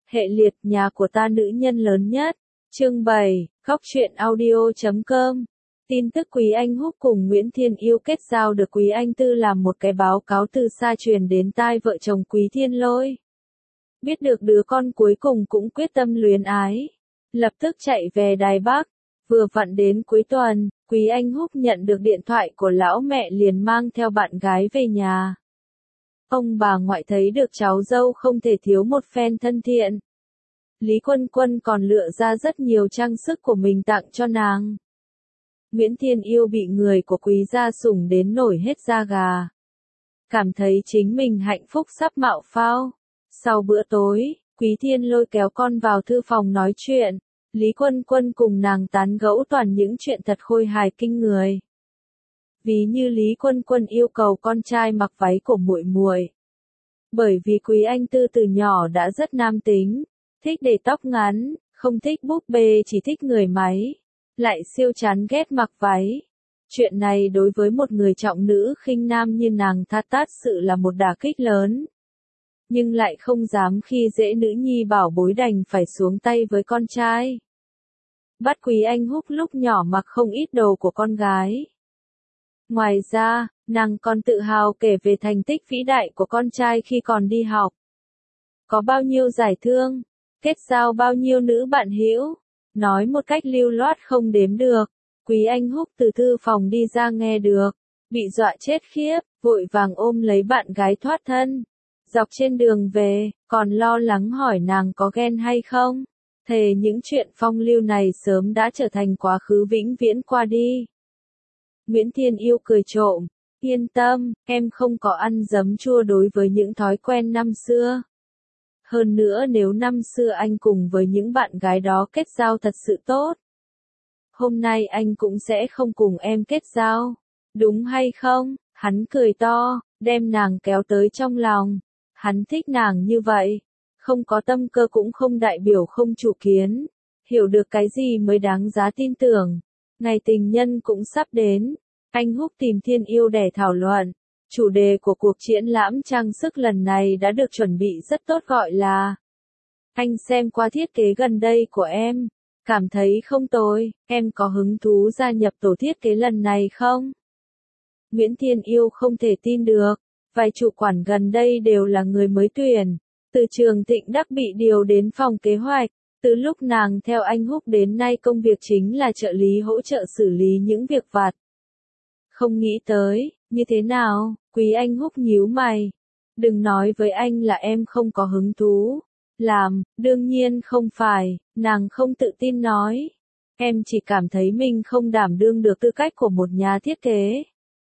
Hệ liệt nhà của ta nữ nhân lớn nhất. Chương 7, Góc truyện audio.com. Tin tức Quý Anh Húc cùng Nguyễn Thiên Yêu kết giao được Quý Anh Tư làm một cái báo cáo từ xa truyền đến tai vợ chồng Quý Thiên Lôi. Biết được đứa con cuối cùng cũng quyết tâm luyến ái, lập tức chạy về Đài Bắc. Vừa vặn đến cuối tuần, Quý Anh Húc nhận được điện thoại của lão mẹ liền mang theo bạn gái về nhà. Ông bà ngoại thấy được cháu dâu không thể thiếu một phen thân thiện. Lý Quân Quân còn lựa ra rất nhiều trang sức của mình tặng cho nàng. Nguyễn Thiên Yêu bị người của Quý gia sủng đến nổi hết da gà. Cảm thấy chính mình hạnh phúc sắp mạo phao. Sau bữa tối, Quý Thiên Lôi kéo con vào thư phòng nói chuyện. Lý Quân Quân cùng nàng tán gẫu toàn những chuyện thật khôi hài kinh người. Ví như Lý Quân Quân yêu cầu con trai mặc váy của muội muội. Bởi vì Quý Anh Tư từ nhỏ đã rất nam tính, thích để tóc ngắn, không thích búp bê, chỉ thích người máy, lại siêu chán ghét mặc váy. Chuyện này đối với một người trọng nữ khinh nam như nàng tát sự là một đả kích lớn. Nhưng lại không dám khi dễ nữ nhi bảo bối đành phải xuống tay với con trai. Bắt Quý Anh Húc lúc nhỏ mặc không ít đồ của con gái. Ngoài ra, nàng còn tự hào kể về thành tích vĩ đại của con trai khi còn đi học. Có bao nhiêu giải thương, kết giao bao nhiêu nữ bạn hữu, nói một cách lưu loát không đếm được. Quý Anh Húc từ thư phòng đi ra nghe được, bị dọa chết khiếp, vội vàng ôm lấy bạn gái thoát thân. Dọc trên đường về, còn lo lắng hỏi nàng có ghen hay không. Thề những chuyện phong lưu này sớm đã trở thành quá khứ vĩnh viễn qua đi. Nguyễn Thiên Yêu cười trộm, yên tâm, em không có ăn giấm chua đối với những thói quen năm xưa. Hơn nữa nếu năm xưa anh cùng với những bạn gái đó kết giao thật sự tốt, hôm nay anh cũng sẽ không cùng em kết giao, đúng hay không? Hắn cười to, đem nàng kéo tới trong lòng. Hắn thích nàng như vậy, không có tâm cơ cũng không đại biểu không chủ kiến, hiểu được cái gì mới đáng giá tin tưởng. Ngày tình nhân cũng sắp đến, anh Húc tìm Thiên Yêu để thảo luận. Chủ đề của cuộc triển lãm trang sức lần này đã được chuẩn bị rất tốt, gọi là anh xem qua thiết kế gần đây của em, cảm thấy không tồi, em có hứng thú gia nhập tổ thiết kế lần này không? Nguyễn Thiên Yêu không thể tin được, vài chủ quản gần đây đều là người mới tuyển, từ trường Thịnh Đắc bị điều đến phòng kế hoạch, từ lúc nàng theo anh Húc đến nay công việc chính là trợ lý hỗ trợ xử lý những việc vặt. Không nghĩ tới, như thế nào? Quý Anh Húc nhíu mày. Đừng nói với anh là em không có hứng thú. Làm, đương nhiên không phải, nàng không tự tin nói. Em chỉ cảm thấy mình không đảm đương được tư cách của một nhà thiết kế.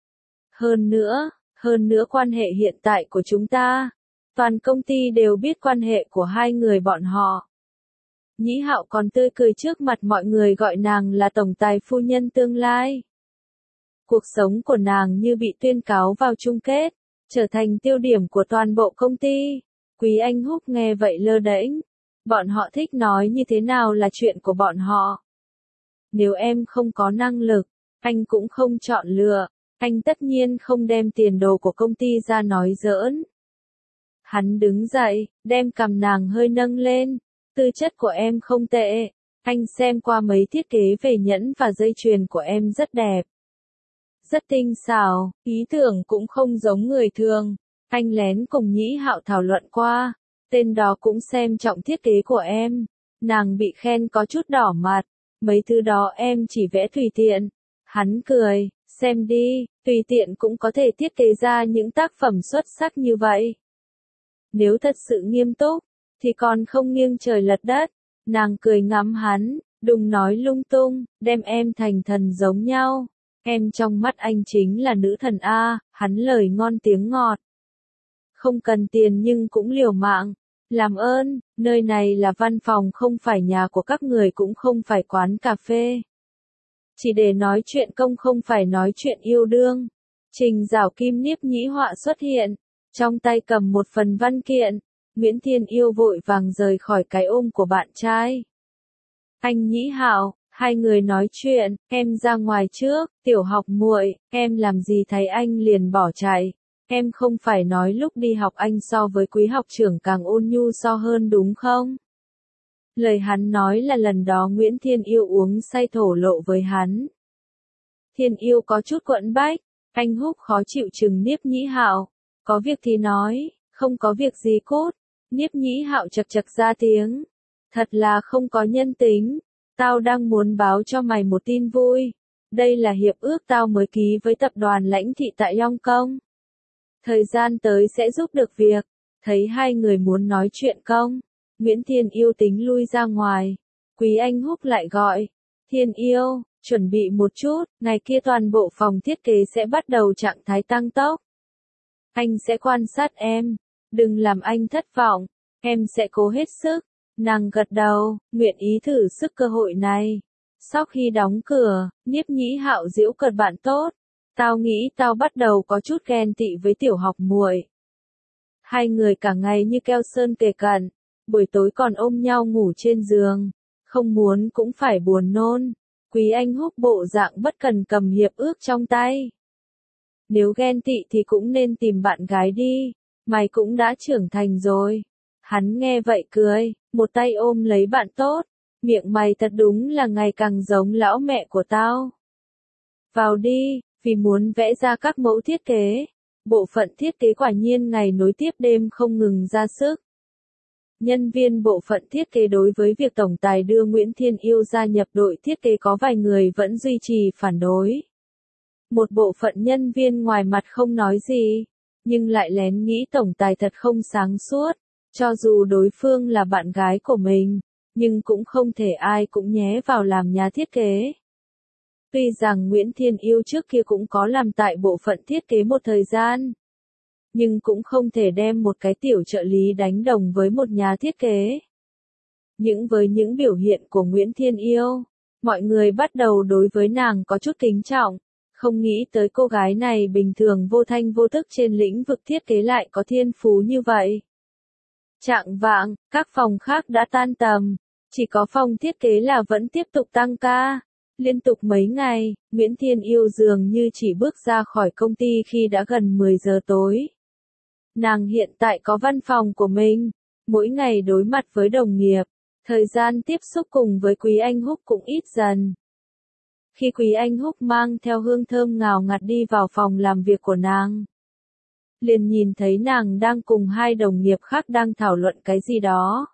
Hơn nữa quan hệ hiện tại của chúng ta. Toàn công ty đều biết quan hệ của hai người bọn họ. Nhĩ Hạo còn tươi cười trước mặt mọi người gọi nàng là tổng tài phu nhân tương lai. Cuộc sống của nàng như bị tuyên cáo vào chung kết, trở thành tiêu điểm của toàn bộ công ty. Quý Anh Húc nghe vậy lơ đễnh. Bọn họ thích nói như thế nào là chuyện của bọn họ. Nếu em không có năng lực, anh cũng không chọn lựa. Anh tất nhiên không đem tiền đồ của công ty ra nói giỡn. Hắn đứng dậy, đem cằm nàng hơi nâng lên. Tư chất của em không tệ. Anh xem qua mấy thiết kế về nhẫn và dây chuyền của em rất đẹp. Rất tinh xảo, ý tưởng cũng không giống người thường. Anh lén cùng Nhĩ Hạo thảo luận qua. Tên đó cũng xem trọng thiết kế của em. Nàng bị khen có chút đỏ mặt. Mấy thứ đó em chỉ vẽ tùy tiện. Hắn cười, xem đi, tùy tiện cũng có thể thiết kế ra những tác phẩm xuất sắc như vậy. Nếu thật sự nghiêm túc, thì còn không nghiêng trời lật đất. Nàng cười ngắm hắn, đừng nói lung tung, đem em thành thần giống nhau. Em trong mắt anh chính là nữ thần A, hắn lời ngon tiếng ngọt. Không cần tiền nhưng cũng liều mạng. Làm ơn, nơi này là văn phòng không phải nhà của các người cũng không phải quán cà phê. Chỉ để nói chuyện công không phải nói chuyện yêu đương. Trình Giảo Kim Niếp nhĩ họa xuất hiện, trong tay cầm một phần văn kiện. Nguyễn Thiên Yêu vội vàng rời khỏi cái ôm của bạn trai. Anh Nhĩ Hạo, hai người nói chuyện, em ra ngoài trước, Tiểu Học muội, em làm gì thấy anh liền bỏ chạy. Em không phải nói lúc đi học anh so với Quý học trưởng càng ôn nhu so hơn đúng không? Lời hắn nói là lần đó Nguyễn Thiên Yêu uống say thổ lộ với hắn. Thiên Yêu có chút quẫn bách, anh Húc khó chịu chừng Niếp Nhĩ Hạo, có việc thì nói, không có việc gì cốt. Niếp Nhĩ Hạo chật chật ra tiếng, thật là không có nhân tính, tao đang muốn báo cho mày một tin vui, đây là hiệp ước tao mới ký với tập đoàn Lãnh Thị tại Long Công. Thời gian tới sẽ giúp được việc, thấy hai người muốn nói chuyện công, Nguyễn Thiên Yêu tính lui ra ngoài, Quý Anh Húc lại gọi, Thiên Yêu, chuẩn bị một chút, ngày kia toàn bộ phòng thiết kế sẽ bắt đầu trạng thái tăng tốc. Anh sẽ quan sát em, đừng làm anh thất vọng, em sẽ cố hết sức. Nàng gật đầu, nguyện ý thử sức cơ hội này. Sau khi đóng cửa, Niếp Nhĩ Hạo giễu cợt bạn tốt. Tao nghĩ tao bắt đầu có chút ghen tị với tiểu học muội. Hai người cả ngày như keo sơn kề cận, buổi tối còn ôm nhau ngủ trên giường. Không muốn cũng phải buồn nôn. Quý Anh Húc bộ dạng bất cần cầm hiệp ước trong tay. Nếu ghen tị thì cũng nên tìm bạn gái đi, mày cũng đã trưởng thành rồi. Hắn nghe vậy cười, một tay ôm lấy bạn tốt, miệng mày thật đúng là ngày càng giống lão mẹ của tao. Vào đi, vì muốn vẽ ra các mẫu thiết kế. Bộ phận thiết kế quả nhiên ngày nối tiếp đêm không ngừng ra sức. Nhân viên bộ phận thiết kế đối với việc tổng tài đưa Nguyễn Thiên Yêu gia nhập đội thiết kế có vài người vẫn duy trì phản đối. Một bộ phận nhân viên ngoài mặt không nói gì, nhưng lại lén nghĩ tổng tài thật không sáng suốt, cho dù đối phương là bạn gái của mình, nhưng cũng không thể ai cũng nhé vào làm nhà thiết kế. Tuy rằng Nguyễn Thiên Yêu trước kia cũng có làm tại bộ phận thiết kế một thời gian, nhưng cũng không thể đem một cái tiểu trợ lý đánh đồng với một nhà thiết kế. Với những biểu hiện của Nguyễn Thiên Yêu, mọi người bắt đầu đối với nàng có chút kính trọng, không nghĩ tới cô gái này bình thường vô thanh vô tức trên lĩnh vực thiết kế lại có thiên phú như vậy. Chạng vạng, các phòng khác đã tan tầm, chỉ có phòng thiết kế là vẫn tiếp tục tăng ca. Liên tục mấy ngày, Nguyễn Thiên Yêu dường như chỉ bước ra khỏi công ty khi đã gần 10 giờ tối. Nàng hiện tại có văn phòng của mình, mỗi ngày đối mặt với đồng nghiệp, thời gian tiếp xúc cùng với Quý Anh Húc cũng ít dần. Khi Quý Anh Húc mang theo hương thơm ngào ngạt đi vào phòng làm việc của nàng, liền nhìn thấy nàng đang cùng hai đồng nghiệp khác đang thảo luận cái gì đó.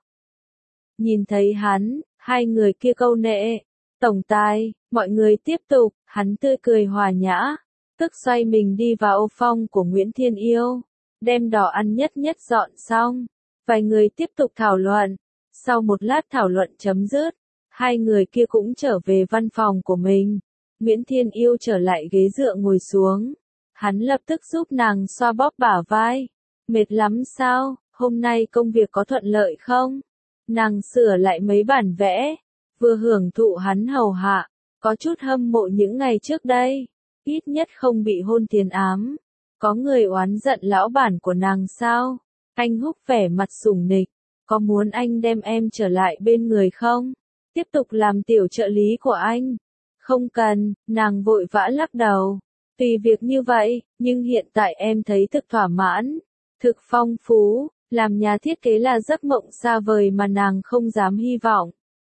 Nhìn thấy hắn, hai người kia câu nệ, tổng tài, mọi người tiếp tục, hắn tươi cười hòa nhã, tức xoay mình đi vào ô phong của Nguyễn Thiên Yêu, đem đồ ăn nhất nhất dọn xong, vài người tiếp tục thảo luận, sau một lát thảo luận chấm dứt, hai người kia cũng trở về văn phòng của mình, Nguyễn Thiên Yêu trở lại ghế dựa ngồi xuống, hắn lập tức giúp nàng xoa bóp bả vai, mệt lắm sao, hôm nay công việc có thuận lợi không? Nàng sửa lại mấy bản vẽ, vừa hưởng thụ hắn hầu hạ, có chút hâm mộ những ngày trước đây, ít nhất không bị hôn tiền ám. Có người oán giận lão bản của nàng sao? Anh Húc vẻ mặt sủng nịch, có muốn anh đem em trở lại bên người không? Tiếp tục làm tiểu trợ lý của anh. Không cần, nàng vội vã lắc đầu. Tùy việc như vậy, nhưng hiện tại em thấy thực thỏa mãn, thực phong phú, làm nhà thiết kế là giấc mộng xa vời mà nàng không dám hy vọng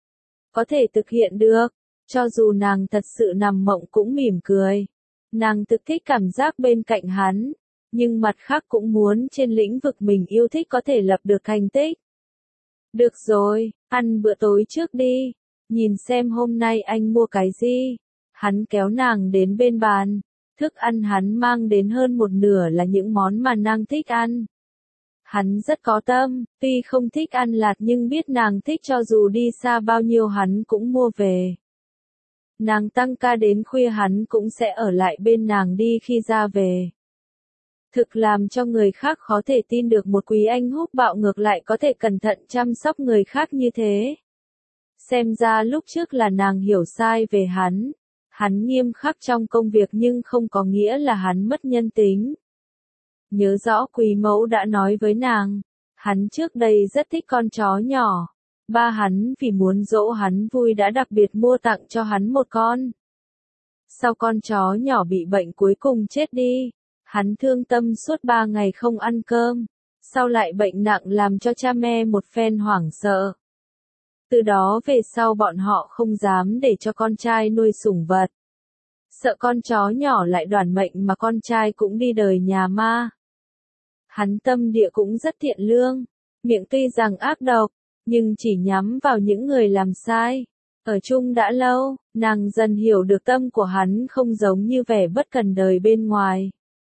có thể thực hiện được, cho dù nàng thật sự nằm mộng cũng mỉm cười. Nàng thực thích cảm giác bên cạnh hắn, nhưng mặt khác cũng muốn trên lĩnh vực mình yêu thích có thể lập được thành tích. Được rồi, ăn bữa tối trước đi, nhìn xem hôm nay anh mua cái gì. Hắn kéo nàng đến bên bàn, thức ăn hắn mang đến hơn một nửa là những món mà nàng thích ăn. Hắn rất có tâm, tuy không thích ăn lạt nhưng biết nàng thích cho dù đi xa bao nhiêu hắn cũng mua về. Nàng tăng ca đến khuya hắn cũng sẽ ở lại bên nàng đi khi ra về. Thực làm cho người khác khó thể tin được một Quý Anh Húc bạo ngược lại có thể cẩn thận chăm sóc người khác như thế. Xem ra lúc trước là nàng hiểu sai về hắn. Hắn nghiêm khắc trong công việc nhưng không có nghĩa là hắn mất nhân tính. Nhớ rõ Quý mẫu đã nói với nàng, hắn trước đây rất thích con chó nhỏ. Ba hắn vì muốn dỗ hắn vui đã đặc biệt mua tặng cho hắn một con. Sau con chó nhỏ bị bệnh cuối cùng chết đi, hắn thương tâm suốt 3 ngày không ăn cơm, sau lại bệnh nặng làm cho cha mẹ một phen hoảng sợ. Từ đó về sau bọn họ không dám để cho con trai nuôi sủng vật. Sợ con chó nhỏ lại đoản mệnh mà con trai cũng đi đời nhà ma. Hắn tâm địa cũng rất thiện lương, miệng tuy rằng ác độc, nhưng chỉ nhắm vào những người làm sai. Ở chung đã lâu, nàng dần hiểu được tâm của hắn không giống như vẻ bất cần đời bên ngoài.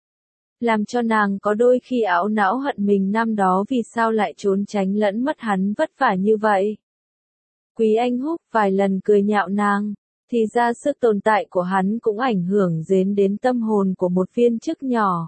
Làm cho nàng có đôi khi ảo não hận mình năm đó vì sao lại trốn tránh lẫn mất hắn vất vả như vậy. Quý Anh Húc vài lần cười nhạo nàng, thì ra sức tồn tại của hắn cũng ảnh hưởng đến tâm hồn của một viên chức nhỏ.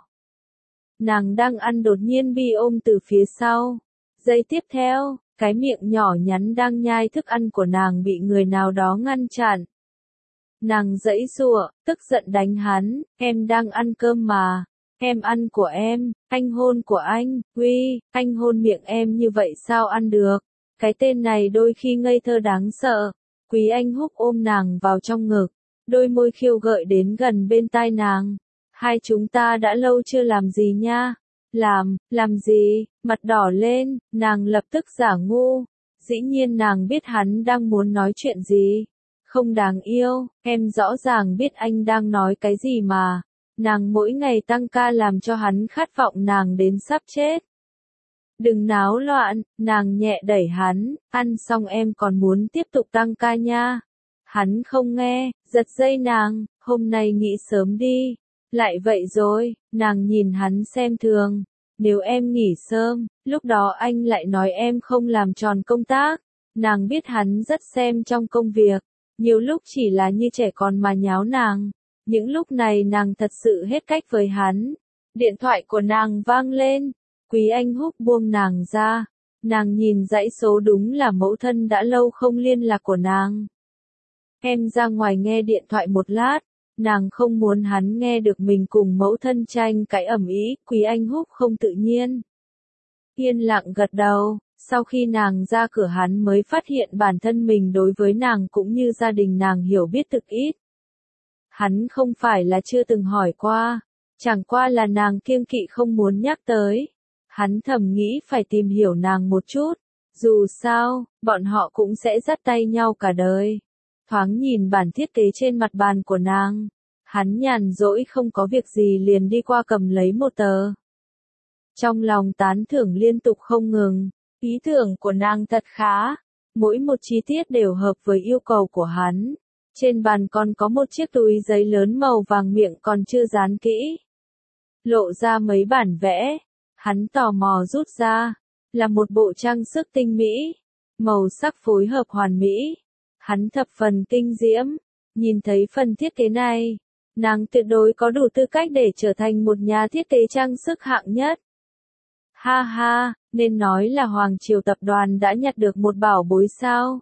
Nàng đang ăn đột nhiên bị ôm từ phía sau. Giây tiếp theo, cái miệng nhỏ nhắn đang nhai thức ăn của nàng bị người nào đó ngăn chặn. Nàng giãy giụa, tức giận đánh hắn, em đang ăn cơm mà. Em ăn của em, anh hôn của anh, uy, anh hôn miệng em như vậy sao ăn được. Cái tên này đôi khi ngây thơ đáng sợ. Quý Anh Húc ôm nàng vào trong ngực, đôi môi khiêu gợi đến gần bên tai nàng. Hai chúng ta đã lâu chưa làm gì nha. Làm gì, mặt đỏ lên, nàng lập tức giả ngu. Dĩ nhiên nàng biết hắn đang muốn nói chuyện gì. Không đáng yêu, em rõ ràng biết anh đang nói cái gì mà. Nàng mỗi ngày tăng ca làm cho hắn khát vọng nàng đến sắp chết. Đừng náo loạn, nàng nhẹ đẩy hắn, ăn xong em còn muốn tiếp tục tăng ca nha. Hắn không nghe, giật dây nàng, hôm nay nghỉ sớm đi. Lại vậy rồi, nàng nhìn hắn xem thường. Nếu em nghỉ sớm, lúc đó anh lại nói em không làm tròn công tác. Nàng biết hắn rất xem trong công việc, nhiều lúc chỉ là như trẻ con mà nháo nàng. Những lúc này nàng thật sự hết cách với hắn. Điện thoại của nàng vang lên. Quý Anh Húc buông nàng ra. Nàng nhìn dãy số đúng là mẫu thân đã lâu không liên lạc của nàng. Em ra ngoài nghe điện thoại một lát. Nàng không muốn hắn nghe được mình cùng mẫu thân tranh cãi ầm ĩ. Quý Anh Húc không tự nhiên. Yên lặng gật đầu. Sau khi nàng ra cửa hắn mới phát hiện bản thân mình đối với nàng cũng như gia đình nàng hiểu biết thực ít. Hắn không phải là chưa từng hỏi qua, chẳng qua là nàng kiêng kỵ không muốn nhắc tới. Hắn thầm nghĩ phải tìm hiểu nàng một chút, dù sao, bọn họ cũng sẽ dắt tay nhau cả đời. Thoáng nhìn bản thiết kế trên mặt bàn của nàng, hắn nhàn rỗi không có việc gì liền đi qua cầm lấy một tờ. Trong lòng tán thưởng liên tục không ngừng, ý tưởng của nàng thật khá, mỗi một chi tiết đều hợp với yêu cầu của hắn. Trên bàn còn có một chiếc túi giấy lớn màu vàng miệng còn chưa dán kỹ. Lộ ra mấy bản vẽ. Hắn tò mò rút ra. Là một bộ trang sức tinh mỹ. Màu sắc phối hợp hoàn mỹ. Hắn thập phần kinh diễm. Nhìn thấy phần thiết kế này. Nàng tuyệt đối có đủ tư cách để trở thành một nhà thiết kế trang sức hạng nhất. Ha ha, nên nói là Hoàng Triều Tập đoàn đã nhặt được một bảo bối sao.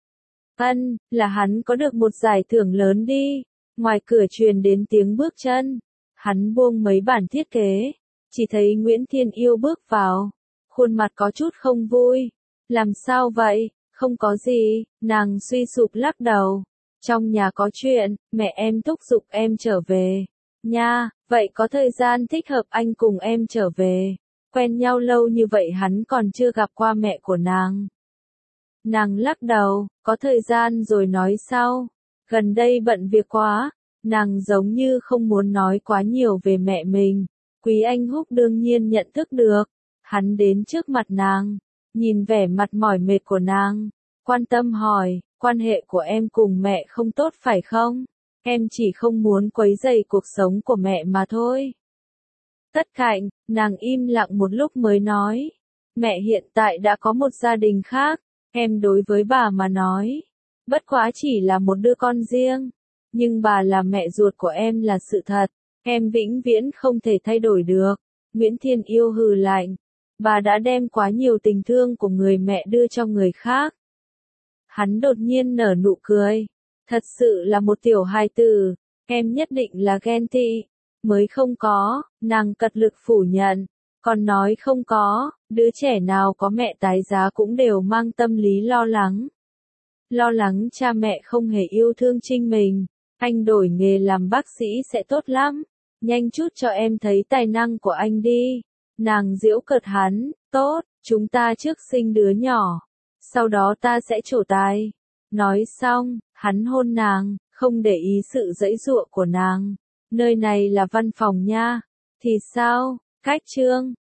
Là hắn có được một giải thưởng lớn đi. Ngoài cửa truyền đến tiếng bước chân. Hắn buông mấy bản thiết kế. Chỉ thấy Nguyễn Thiên Yêu bước vào. Khuôn mặt có chút không vui. Làm sao vậy? Không có gì. Nàng suy sụp lắc đầu. Trong nhà có chuyện, mẹ em thúc giục em trở về. Nha, vậy có thời gian thích hợp anh cùng em trở về. Quen nhau lâu như vậy hắn còn chưa gặp qua mẹ của nàng. Nàng lắc đầu, có thời gian rồi nói sau. Gần đây bận việc quá, nàng giống như không muốn nói quá nhiều về mẹ mình. Quý Anh Húc đương nhiên nhận thức được. Hắn đến trước mặt nàng, nhìn vẻ mặt mỏi mệt của nàng, quan tâm hỏi, quan hệ của em cùng mẹ không tốt phải không? Em chỉ không muốn quấy rầy cuộc sống của mẹ mà thôi. Tất Cạnh, nàng im lặng một lúc mới nói, mẹ hiện tại đã có một gia đình khác. Em đối với bà mà nói, bất quá chỉ là một đứa con riêng, nhưng bà là mẹ ruột của em là sự thật, em vĩnh viễn không thể thay đổi được. Nguyễn Thiên Yêu hừ lạnh, bà đã đem quá nhiều tình thương của người mẹ đưa cho người khác. Hắn đột nhiên nở nụ cười, thật sự là một tiểu hài tử, em nhất định là ghen tị, mới không có, nàng cật lực phủ nhận. Còn nói không có, đứa trẻ nào có mẹ tái giá cũng đều mang tâm lý lo lắng. Lo lắng cha mẹ không hề yêu thương Trinh mình. Anh đổi nghề làm bác sĩ sẽ tốt lắm. Nhanh chút cho em thấy tài năng của anh đi. Nàng giễu cợt hắn, tốt, chúng ta trước sinh đứa nhỏ. Sau đó ta sẽ trổ tài. Nói xong, hắn hôn nàng, không để ý sự giãy giụa của nàng. Nơi này là văn phòng nha. Thì sao? Cách trương.